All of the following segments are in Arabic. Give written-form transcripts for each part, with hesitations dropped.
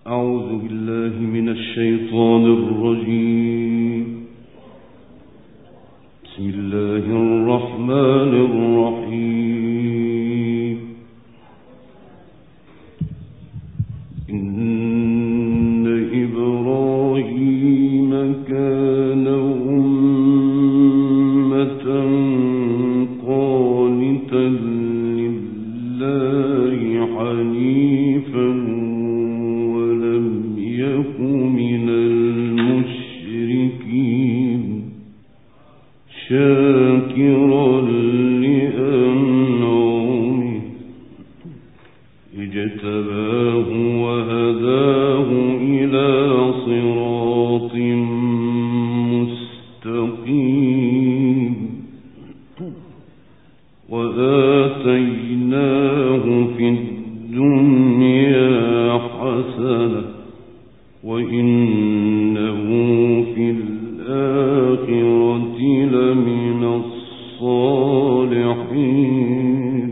أعوذ بالله من الشيطان الرجيم. بسم الله الرحمن الرحيم. إن إبراهيم كان أمة قانتا لله حنيفا ولم يك من المشركين شاكرا لأنعمه اجتباه وهداه إلى صراط مستقيم وآتيناه في الدنيا حسنة وإنه في الآخرة لمن الصالحين.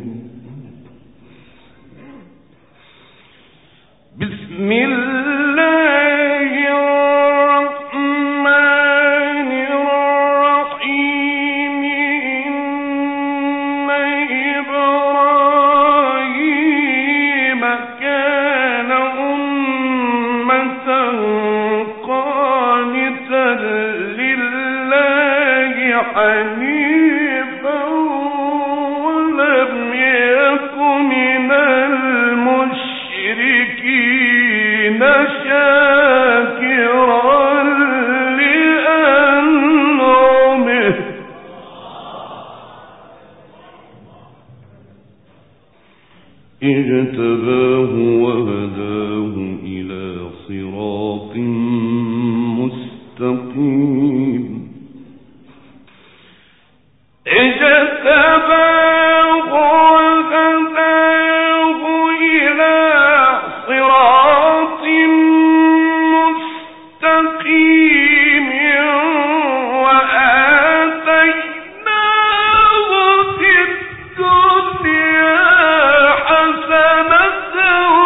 بسم الله الرحمن الرحيم. إن إبراهيم كان أمة قانتا لله حنيفا ولم يك من المشركين شاكرا لأنعمه اجتباه وهداه إلى صراط مستقيم. اجتباه وهداه إلى صراط مستقيم وآتيناه في الدنيا حسنة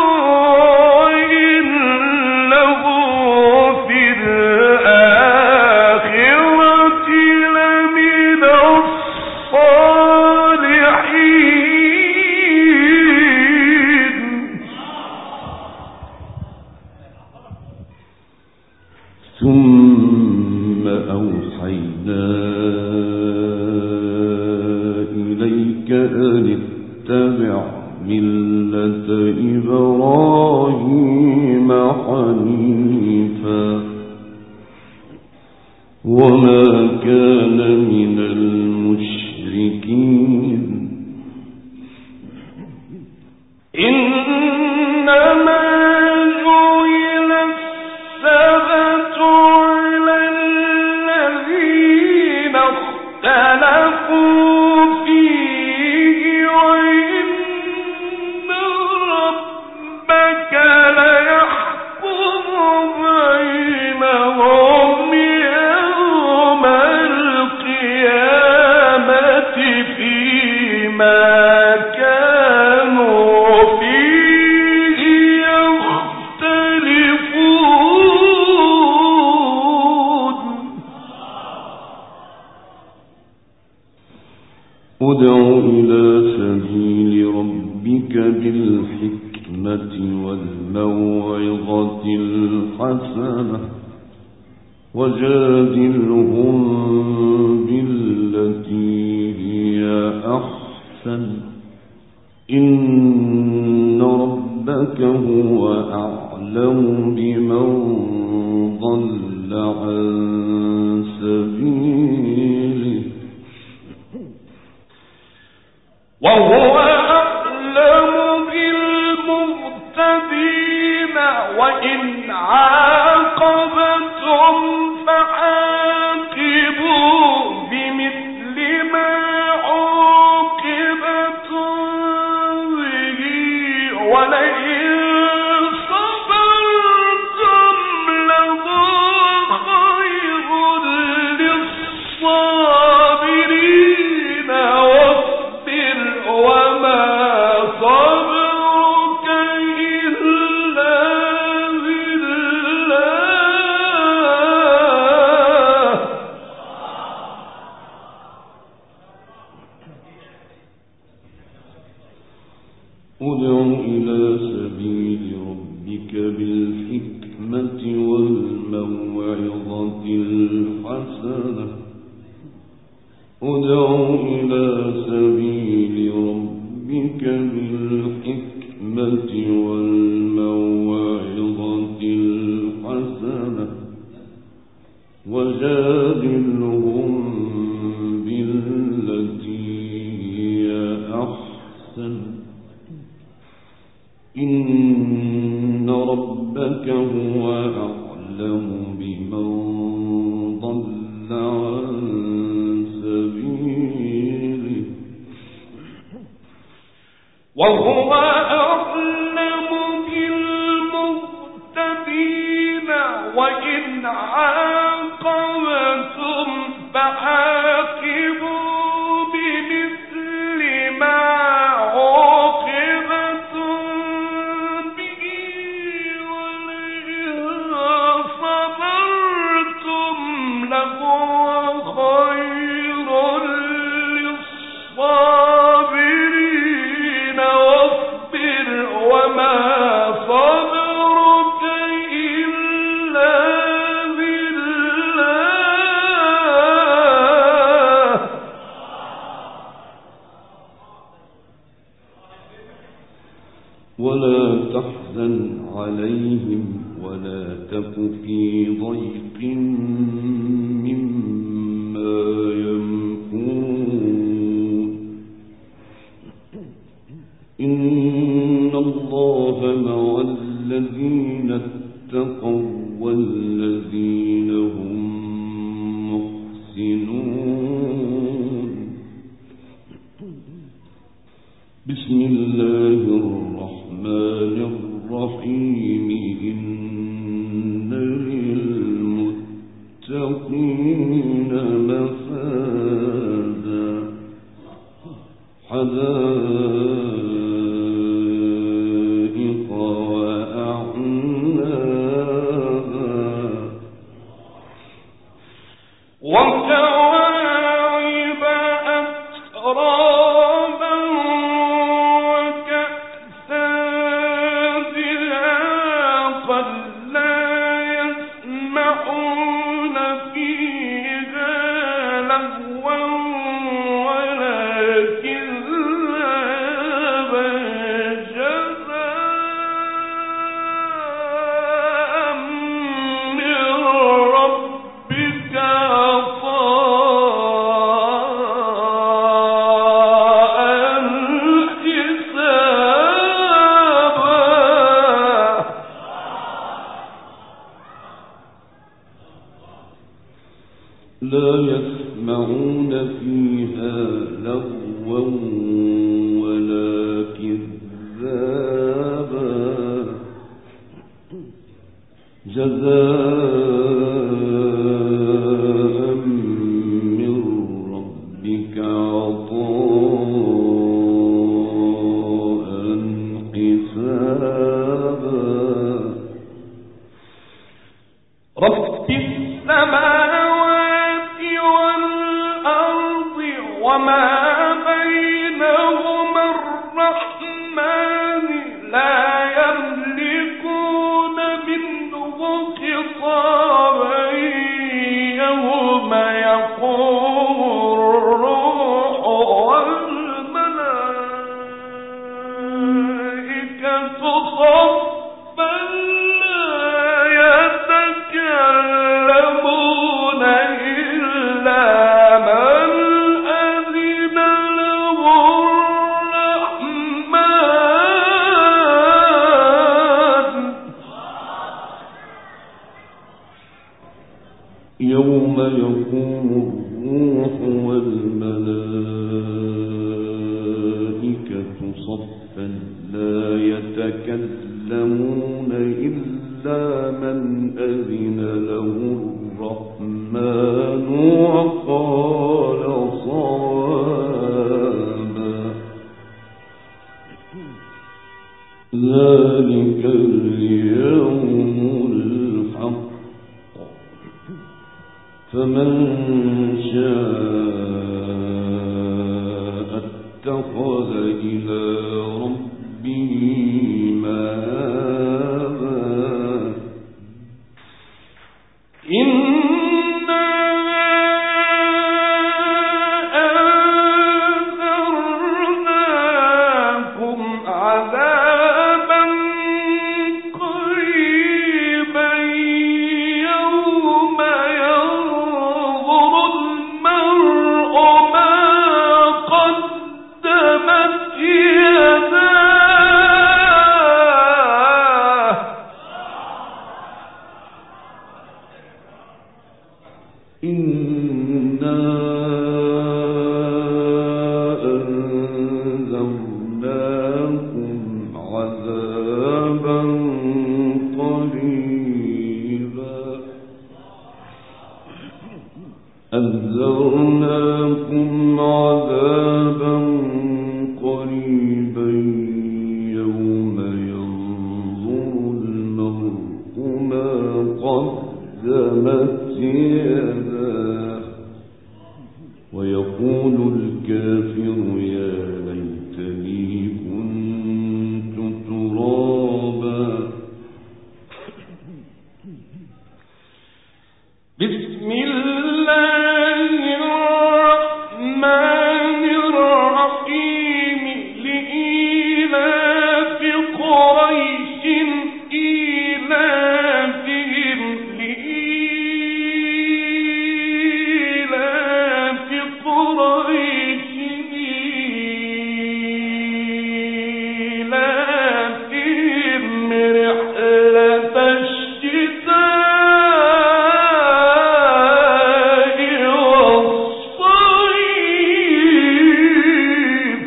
وإنه في الآخرة لمن الصالحين. ثم أوحينا إليك أن اتبع ملة إبراهيم حنيفا وما كان من المشركين. إنما جعل السبت على الذين اختلفوا فيه وإن ربك ليحكم بينهم يوم القيامة فيما كانوا فيه يختلفون. ادع إلى سبيل ربك بالحكمة والموعظة الحسنة وجادلهم بالتي هي أحسن إن ربك هو أعلم بمن ضل عن سبيله وهو أعلم بالمهتدين. وإن عاقبتم فعاقبوا بمثل ما عوقبتم به ولئن صبرتم لهو خير للصابرين. واصبر وما صبرك إلا بالله بالحكمة والموعظة الحسنة ادع إلى سبيل ربك بالحكمة والموعظة الحسنة وجادلهم بالتي هي أحسن إن ربك هو أعلم بمن ضل عن سبيله وهو أعلم بالمهتدين وإن عاقبتم فعاقبوا بمثل ما عوقبتم به ولئن صبرتم لهو خير للصابرين واصبر وما صبرك إلا بالله ولا تحزن عليهم ولا تك في ضيق مما يمكرون إن الله مع الذين اتقوا والذين هم محسنون بسم الله الرحمن الرحيم إن للمتقين مفازا حدائق وأعنابا وكواعب أترابا وكأسا دهاقا لا يسمعون فيها لغوا ولا كذابا جزاء من ربك لا يسمعون فيها لغوا ولا كذابا جزاء من ربك عطاء حسابا رب السماوات والأرض وما بينهما الرحمن لا يملكون منه خطابا يوم يقوم الروح والملائكة صفا يتكلمون إلا من أذن له الرحمن يوم يقوم الروح والملائكة صفا لا يتكلمون إلا من أذن له الرحمن وقال صوابا ذلك اليوم الحق فمن شاء اتخذ إلى ربه مآبا إنا أنذرناكم عذابا قريبا يوم ينظر المرء ما قدمت يداه ويقول الكافر يا ليتني كنت ترابا. بسم الله الرحمن الرحيم. لإيلاف قريش إيلافهم لإيلاف قريش إيلافهم رحلة الشتاء والصيف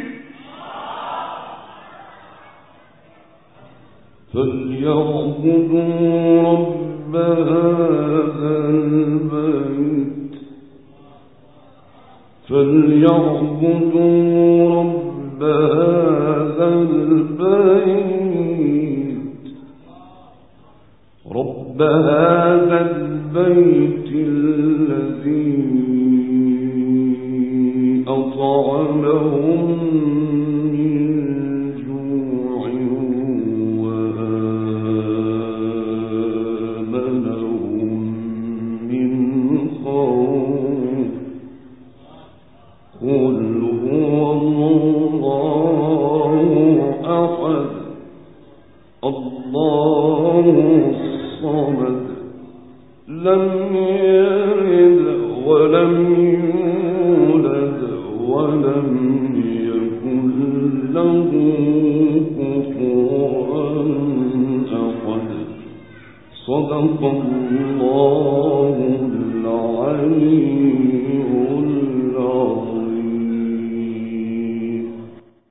فليعبدوا رب هذا البيت الذي أطعمهم من جوع وآمنهم من خوف. قل هو الله أحد الله الصمد لم يلد ولم يولد ولم يكن له كفوا أحد. صدق الله